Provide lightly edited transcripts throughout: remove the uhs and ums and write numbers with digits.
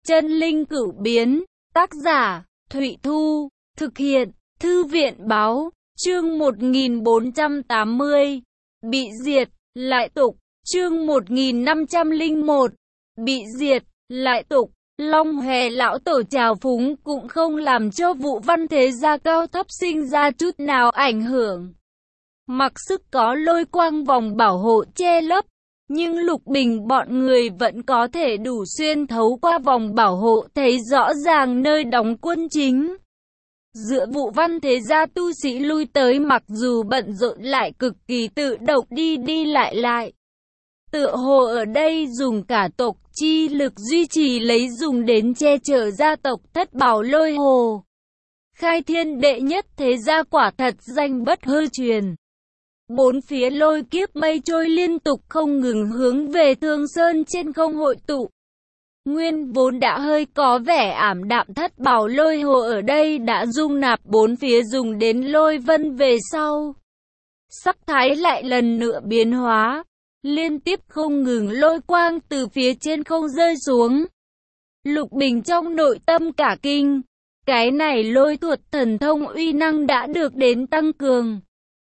Chân linh cửu biến, tác giả, Thụy Thu, thực hiện, Thư viện báo, chương 1480, bị diệt, lại tục, chương 1501, bị diệt, lại tục. Long Hòe lão tổ trào phúng cũng không làm cho Vũ Văn thế gia cao thấp sinh ra chút nào ảnh hưởng. Mặc sức có lôi quang vòng bảo hộ che lấp, nhưng Lục Bình bọn người vẫn có thể đủ xuyên thấu qua vòng bảo hộ thấy rõ ràng nơi đóng quân chính. Giữa Vũ Văn thế gia tu sĩ lui tới mặc dù bận rộn lại cực kỳ tự động đi lại. Tựa hồ ở đây dùng cả tộc chi lực duy trì lấy dùng đến che chở gia tộc Thất Bảo Lôi Hồ. Khai thiên đệ nhất thế gia quả thật danh bất hư truyền. Bốn phía lôi kiếp mây trôi liên tục không ngừng hướng về Thương Sơn trên không hội tụ. Nguyên vốn đã hơi có vẻ ảm đạm Thất Bảo Lôi Hồ ở đây đã dung nạp bốn phía dùng đến lôi vân về sau. Sắc thái lại lần nữa biến hóa. Liên tiếp không ngừng lôi quang từ phía trên không rơi xuống. Lục Bình trong nội tâm cả kinh. Cái này lôi thuật thần thông uy năng đã được đến tăng cường.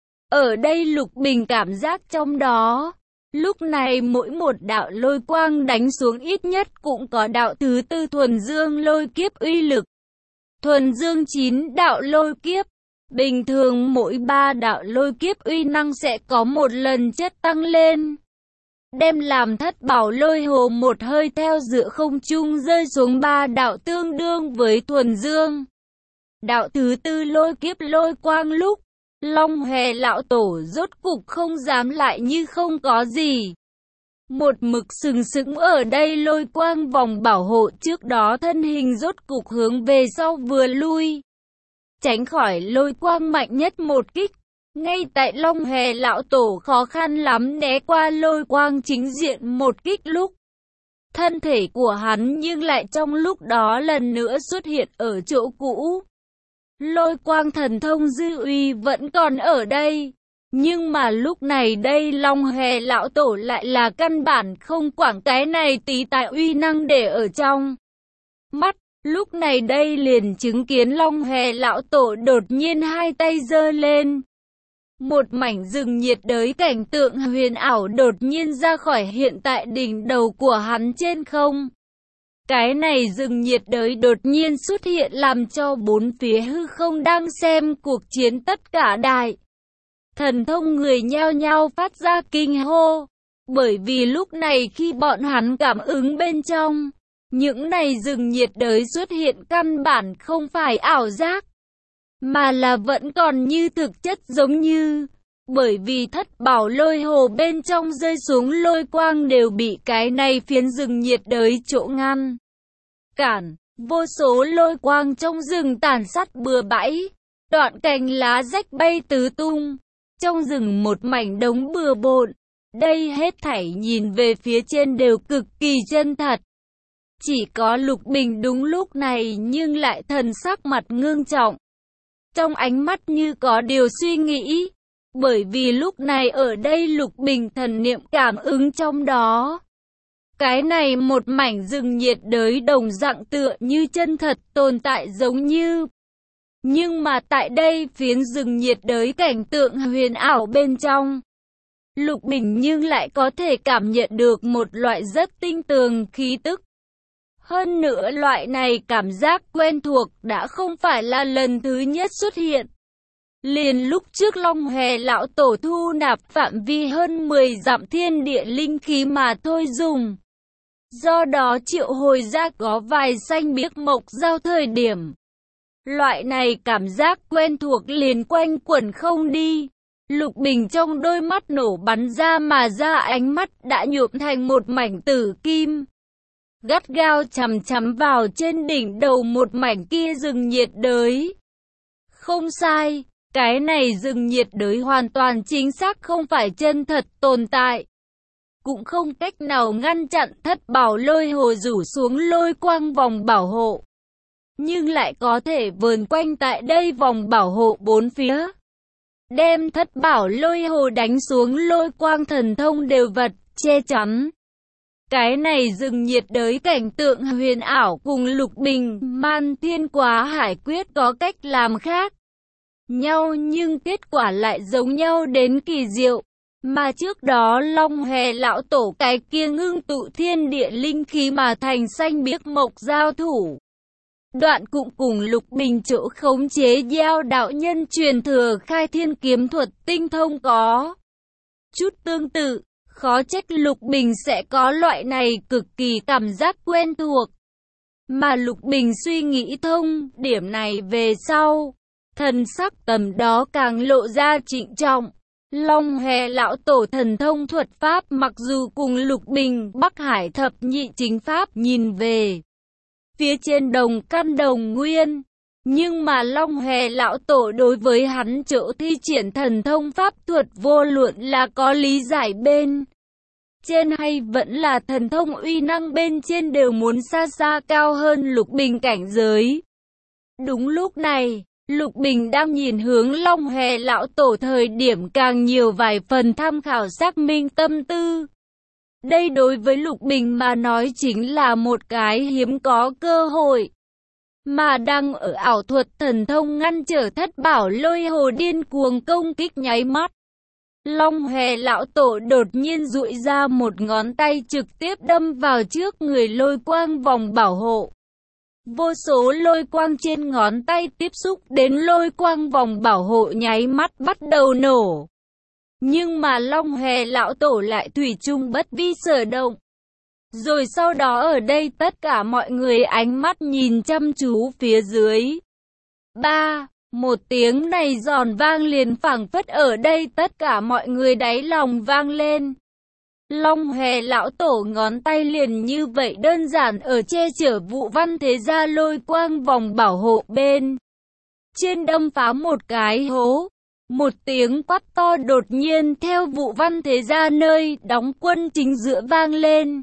Ở đây Lục Bình cảm giác trong đó. Lúc này mỗi một đạo lôi quang đánh xuống ít nhất cũng có đạo thứ tư thuần dương lôi kiếp uy lực. Thuần dương 9 đạo lôi kiếp. Bình thường mỗi 3 đạo lôi kiếp uy năng sẽ có một lần chất tăng lên. Đem làm Thất Bảo Lôi Hồ một hơi theo giữa không trung rơi xuống 3 đạo tương đương với thuần dương. Đạo thứ tư lôi kiếp lôi quang lúc, Long Hòe lão tổ rốt cục không dám lại như không có gì. Một mực sừng sững ở đây lôi quang vòng bảo hộ trước đó thân hình rốt cục hướng về sau vừa lui. Tránh khỏi lôi quang mạnh nhất một kích. Ngay tại Long Hòe lão tổ khó khăn lắm né qua lôi quang chính diện một kích lúc. Thân thể của hắn nhưng lại trong lúc đó lần nữa xuất hiện ở chỗ cũ. Lôi quang thần thông dư uy vẫn còn ở đây. Nhưng mà lúc này đây Long Hòe lão tổ lại là căn bản không quản cái này tí tại uy năng để ở trong mắt. Lúc này đây liền chứng kiến Long Hòe lão tổ đột nhiên hai tay giơ lên. Một mảnh rừng nhiệt đới cảnh tượng huyền ảo đột nhiên ra khỏi hiện tại đỉnh đầu của hắn trên không. Cái này rừng nhiệt đới đột nhiên xuất hiện làm cho bốn phía hư không đang xem cuộc chiến tất cả đại. Thần thông người nhao nhao phát ra kinh hô. Bởi vì lúc này khi bọn hắn cảm ứng bên trong, những này rừng nhiệt đới xuất hiện căn bản không phải ảo giác. Mà là vẫn còn như thực chất giống như. Bởi vì Thất Bảo Lôi Hồ bên trong rơi xuống lôi quang đều bị cái này phiến rừng nhiệt đới chỗ ngăn cản. Vô số lôi quang trong rừng tàn sát bừa bãi. Đoạn cành lá rách bay tứ tung. Trong rừng một mảnh đống bừa bộn. Đây hết thảy nhìn về phía trên đều cực kỳ chân thật. Chỉ có Lục Bình đúng lúc này nhưng lại thần sắc mặt ngưng trọng. Trong ánh mắt như có điều suy nghĩ. Bởi vì lúc này ở đây Lục Bình thần niệm cảm ứng trong đó. Cái này một mảnh rừng nhiệt đới đồng dạng tựa như chân thật tồn tại giống như. Nhưng mà tại đây phiến rừng nhiệt đới cảnh tượng huyền ảo bên trong. Lục Bình nhưng lại có thể cảm nhận được một loại rất tinh tường khí tức. Hơn nữa loại này cảm giác quen thuộc đã không phải là lần thứ nhất xuất hiện. Liền lúc trước Long Hòe lão tổ thu nạp phạm vi hơn 10 dặm thiên địa linh khí mà thôi dùng. Do đó triệu hồi ra có vài xanh biếc mộc giao thời điểm. Loại này cảm giác quen thuộc liền quanh quẩn không đi. Lục Bình trong đôi mắt nổ bắn ra mà ra ánh mắt đã nhuộm thành một mảnh tử kim. Gắt gao chằm chằm vào trên đỉnh đầu một mảnh kia rừng nhiệt đới. Không sai, cái này rừng nhiệt đới hoàn toàn chính xác không phải chân thật tồn tại. Cũng không cách nào ngăn chặn Thất Bảo Lôi Hồ rủ xuống lôi quang vòng bảo hộ. Nhưng lại có thể vờn quanh tại đây vòng bảo hộ bốn phía. Đem Thất Bảo Lôi Hồ đánh xuống lôi quang thần thông đều vật che chắn. Cái này rừng nhiệt đới cảnh tượng huyền ảo cùng Lục Bình, Man Thiên Quá Hải quyết có cách làm khác nhau nhưng kết quả lại giống nhau đến kỳ diệu. Mà trước đó Long Hòe lão tổ cái kia ngưng tụ thiên địa linh khí mà thành xanh biếc mộc giao thủ. Đoạn cũng cùng Lục Bình chỗ khống chế Giao đạo nhân truyền thừa khai thiên kiếm thuật tinh thông có chút tương tự, khó trách Lục Bình sẽ có loại này cực kỳ cảm giác quen thuộc. Mà Lục Bình suy nghĩ thông điểm này về sau, thần sắc tầm đó càng lộ ra trịnh trọng. Long Hòe lão tổ thần thông thuật pháp mặc dù cùng Lục Bình Bắc Hải thập nhị chính pháp nhìn về phía trên đồng căn đồng nguyên, nhưng mà Long Hòe lão tổ đối với hắn chỗ thi triển thần thông pháp thuật vô luận là có lý giải bên trên hay vẫn là thần thông uy năng bên trên đều muốn xa xa cao hơn Lục Bình cảnh giới. Đúng lúc này, Lục Bình đang nhìn hướng Long Hòe lão tổ thời điểm càng nhiều vài phần tham khảo xác minh tâm tư. Đây đối với Lục Bình mà nói chính là một cái hiếm có cơ hội. Mà đang ở ảo thuật thần thông ngăn trở Thất Bảo Lôi Hồ điên cuồng công kích nháy mắt. Long Hòe lão tổ đột nhiên duỗi ra một ngón tay trực tiếp đâm vào trước người lôi quang vòng bảo hộ. Vô số lôi quang trên ngón tay tiếp xúc đến lôi quang vòng bảo hộ nháy mắt bắt đầu nổ. Nhưng mà Long Hòe lão tổ lại thủy chung bất vi sở động. Rồi sau đó ở đây tất cả mọi người ánh mắt nhìn chăm chú phía dưới. Một tiếng này giòn vang liền phảng phất ở đây tất cả mọi người đáy lòng vang lên. Long Hòe lão tổ ngón tay liền như vậy đơn giản ở che chở Vũ Văn Thế Gia lôi quang vòng bảo hộ bên trên đâm phá một cái hố. Một tiếng quát to đột nhiên theo Vũ Văn Thế Gia nơi đóng quân chính giữa vang lên.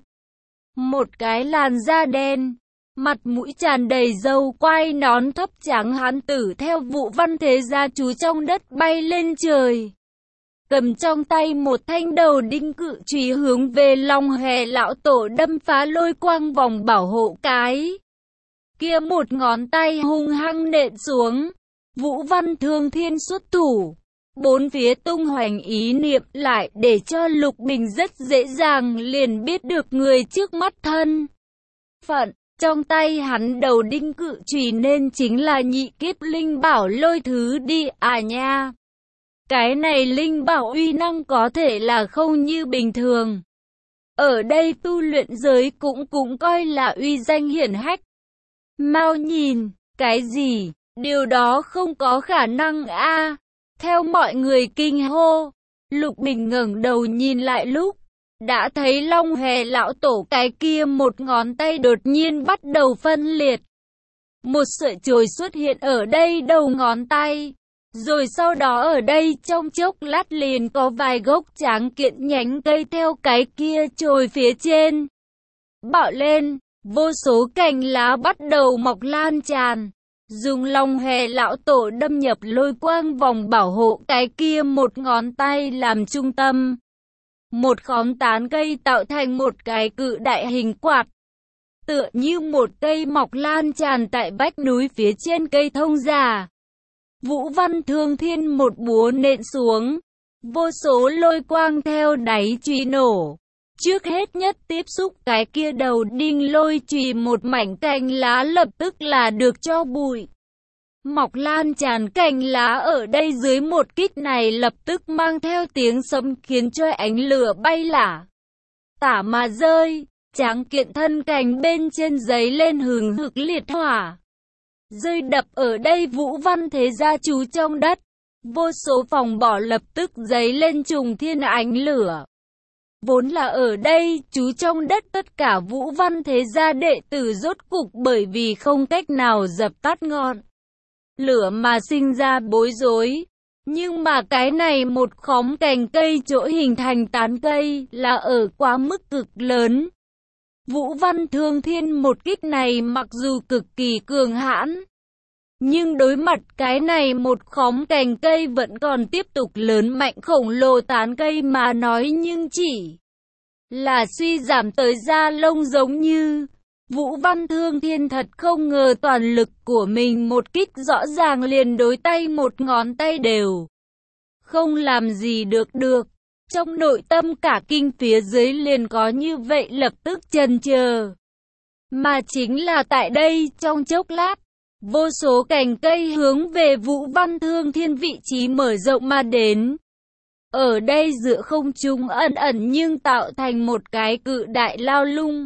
Một cái làn da đen, mặt mũi tràn đầy râu quai nón thấp trắng hán tử theo Vũ Văn Thế Gia trú trong đất bay lên trời. Cầm trong tay một thanh đầu đinh cự chùy hướng về Long Hòe lão tổ đâm phá lôi quang vòng bảo hộ cái kia một ngón tay hung hăng nện xuống. Vũ Văn Thương Thiên xuất thủ, bốn phía tung hoành ý niệm lại để cho Lục Bình rất dễ dàng liền biết được người trước mắt thân phận. Trong tay hắn đầu đinh cự chùy nên chính là nhị kiếp linh bảo lôi thứ đi à nha. Cái này linh bảo uy năng có thể là không như bình thường. Ở đây tu luyện giới cũng coi là uy danh hiển hách. Mau nhìn, cái gì? Điều đó không có khả năng a. Theo mọi người kinh hô, Lục Bình ngẩng đầu nhìn lại lúc đã thấy Long Hòe lão tổ cái kia một ngón tay đột nhiên bắt đầu phân liệt. Một sợi chồi xuất hiện ở đây đầu ngón tay. Rồi sau đó ở đây trong chốc lát liền có vài gốc tráng kiện nhánh cây theo cái kia chồi phía trên bạo lên, vô số cành lá bắt đầu mọc lan tràn. Dùng Long Hòe lão tổ đâm nhập lôi quang vòng bảo hộ cái kia một ngón tay làm trung tâm. Một khóm tán cây tạo thành một cái cự đại hình quạt. Tựa như một cây mọc lan tràn tại vách núi phía trên cây thông già. Vũ Văn Thương Thiên một búa nện xuống. Vô số lôi quang theo đáy chùy nổ. Trước hết nhất tiếp xúc cái kia đầu đinh lôi chùy một mảnh cành lá lập tức là được cho bụi. Mọc lan tràn cành lá ở đây dưới một kích này lập tức mang theo tiếng sấm khiến cho ánh lửa bay lả tả mà rơi. Tráng kiện thân cành bên trên giấy lên hừng hực liệt hỏa. Rơi đập ở đây Vũ Văn Thế Gia trú trong đất. Vô số phòng bỏ lập tức giấy lên trùng thiên ánh lửa. Vốn là ở đây trú trong đất tất cả Vũ Văn Thế Gia đệ tử rốt cục bởi vì không cách nào dập tắt ngọn lửa mà sinh ra bối rối. Nhưng mà cái này một khóm cành cây chỗ hình thành tán cây là ở quá mức cực lớn. Vũ Văn Thương Thiên một kích này mặc dù cực kỳ cường hãn, nhưng đối mặt cái này một khóm cành cây vẫn còn tiếp tục lớn mạnh khổng lồ tán cây mà nói nhưng chỉ là suy giảm tới da lông giống như. Vũ Văn Thương Thiên thật không ngờ toàn lực của mình một kích rõ ràng liền đối tay một ngón tay đều không làm gì được. Trong nội tâm cả kinh phía dưới liền có như vậy lập tức chần chờ. Mà chính là tại đây, trong chốc lát, vô số cành cây hướng về Vũ Văn Thương Thiên vị trí mở rộng mà đến. Ở đây giữa không trung ẩn ẩn nhưng tạo thành một cái cự đại lao lung.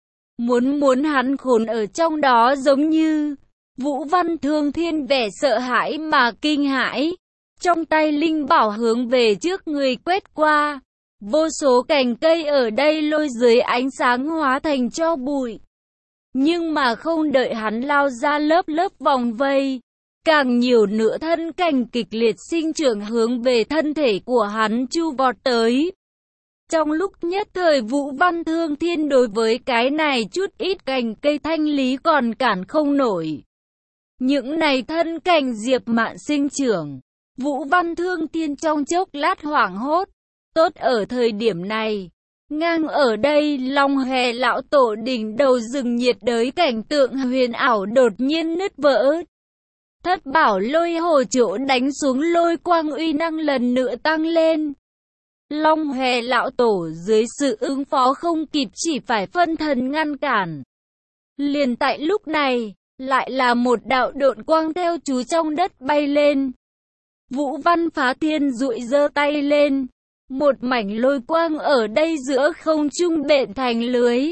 Muốn hắn khốn ở trong đó giống như. Vũ Văn Thương Thiên vẻ sợ hãi mà kinh hãi. Trong tay linh bảo hướng về trước người quét qua. Vô số cành cây ở đây lôi dưới ánh sáng hóa thành tro bụi. Nhưng mà không đợi hắn lao ra lớp vòng vây. Càng nhiều nữa thân cành kịch liệt sinh trưởng hướng về thân thể của hắn chu vọt tới. Trong lúc nhất thời Vũ Văn Thương Thiên đối với cái này chút ít cành cây thanh lý còn cản không nổi. Những này thân cành diệp mạn sinh trưởng. Vũ Văn Thương Thiên trong chốc lát hoảng hốt. Tốt ở thời điểm này, ngang ở đây Long Hề lão tổ đỉnh đầu rừng nhiệt đới cảnh tượng huyền ảo đột nhiên nứt vỡ. Thất bảo lôi hồ chỗ đánh xuống lôi quang uy năng lần nữa tăng lên. Long Hề lão tổ dưới sự ứng phó không kịp chỉ phải phân thần ngăn cản. Liền tại lúc này, lại là một đạo độn quang theo chú trong đất bay lên. Vũ Văn Phá Thiên dụi giơ tay lên. Một mảnh lôi quang ở đây giữa không trung bện thành lưới.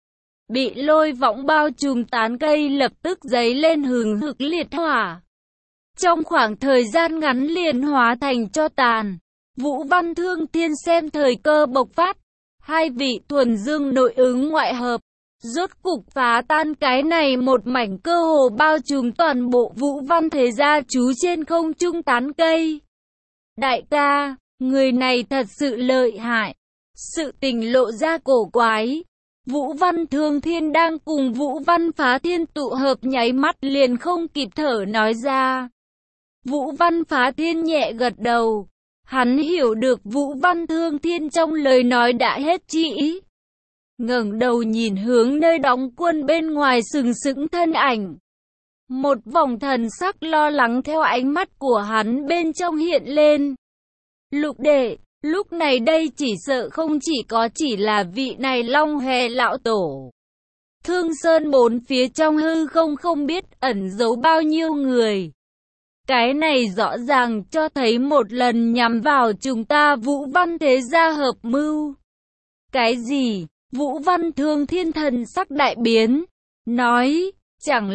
Bị lôi võng bao trùm tán cây lập tức giấy lên hừng hực liệt hỏa. Trong khoảng thời gian ngắn liền hóa thành tro tàn. Vũ Văn Thương Thiên xem thời cơ bộc phát. Hai vị thuần dương nội ứng ngoại hợp. Rốt cục phá tan cái này một mảnh cơ hồ bao trùm toàn bộ Vũ Văn thế gia trú trên không trung tán cây. Đại ca, người này thật sự lợi hại. Sự tình lộ ra cổ quái. Vũ Văn Thương Thiên đang cùng Vũ Văn Phá Thiên tụ hợp nháy mắt liền không kịp thở nói ra. Vũ Văn Phá Thiên nhẹ gật đầu. Hắn hiểu được Vũ Văn Thương Thiên trong lời nói đã hết chi ý. Ngẩng đầu nhìn hướng nơi đóng quân bên ngoài sừng sững thân ảnh. Một vòng thần sắc lo lắng theo ánh mắt của hắn bên trong hiện lên. Lục đệ, lúc này đây chỉ sợ không chỉ là vị này Long Hề lão tổ. Thương Sơn bốn phía trong hư không biết ẩn giấu bao nhiêu người. Cái này rõ ràng cho thấy một lần nhắm vào chúng ta Vũ Văn thế gia hợp mưu. Cái gì? Vũ Văn Thương Thiên thần sắc đại biến, nói, chẳng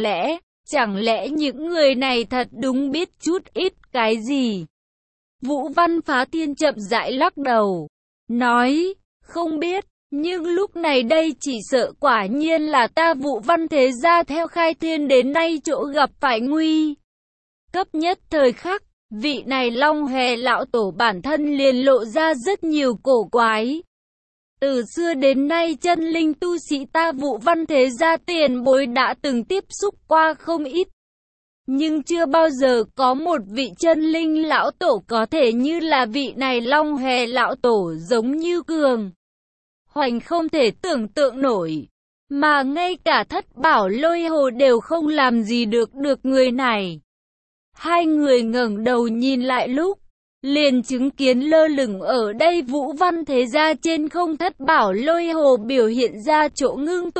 lẽ những người này thật đúng biết chút ít cái gì? Vũ Văn Phá Thiên chậm rãi lắc đầu, nói, không biết, nhưng lúc này đây chỉ sợ quả nhiên là ta Vũ Văn thế gia theo khai thiên đến nay chỗ gặp phải nguy cấp nhất thời khắc. Vị này Long Hề lão tổ bản thân liền lộ ra rất nhiều cổ quái. Từ xưa đến nay chân linh tu sĩ ta Vũ Văn thế gia tiền bối đã từng tiếp xúc qua không ít. Nhưng chưa bao giờ có một vị chân linh lão tổ có thể như là vị này Long Hề lão tổ giống như cường hoành không thể tưởng tượng nổi. Mà ngay cả thất bảo lôi hồ đều không làm gì được người này. Hai người ngẩng đầu nhìn lại lúc, liền chứng kiến lơ lửng ở đây Vũ Văn thế gia trên không thất bảo lôi hồ biểu hiện ra chỗ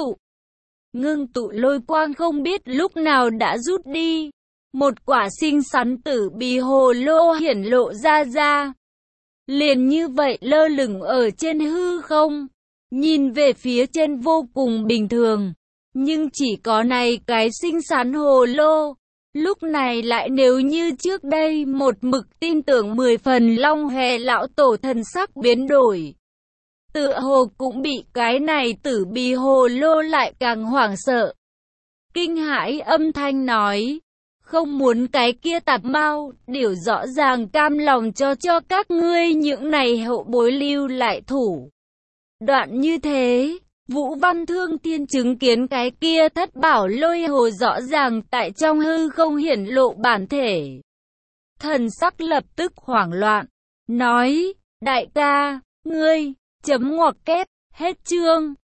ngưng tụ lôi quang không biết lúc nào đã rút đi. Một quả xinh xắn tử bì hồ lô hiển lộ ra. Liền như vậy lơ lửng ở trên hư không, nhìn về phía trên vô cùng bình thường. Nhưng chỉ có này cái xinh xắn hồ lô. Lúc này lại nếu như trước đây một mực tin tưởng 10 phần Long Hề lão tổ thần sắc biến đổi. Tựa hồ cũng bị cái này tử bì hồ lô lại càng hoảng sợ. Kinh hãi âm thanh nói, không muốn cái kia tạp mao, điều rõ ràng cam lòng cho các ngươi những này hậu bối lưu lại thủ đoạn như thế. Vũ Văn Thương Thiên chứng kiến cái kia thất bảo lôi hồ rõ ràng tại trong hư không hiển lộ bản thể. Thần sắc lập tức hoảng loạn, nói, đại ca, ngươi, chấm ngoặc kép, Hết chương.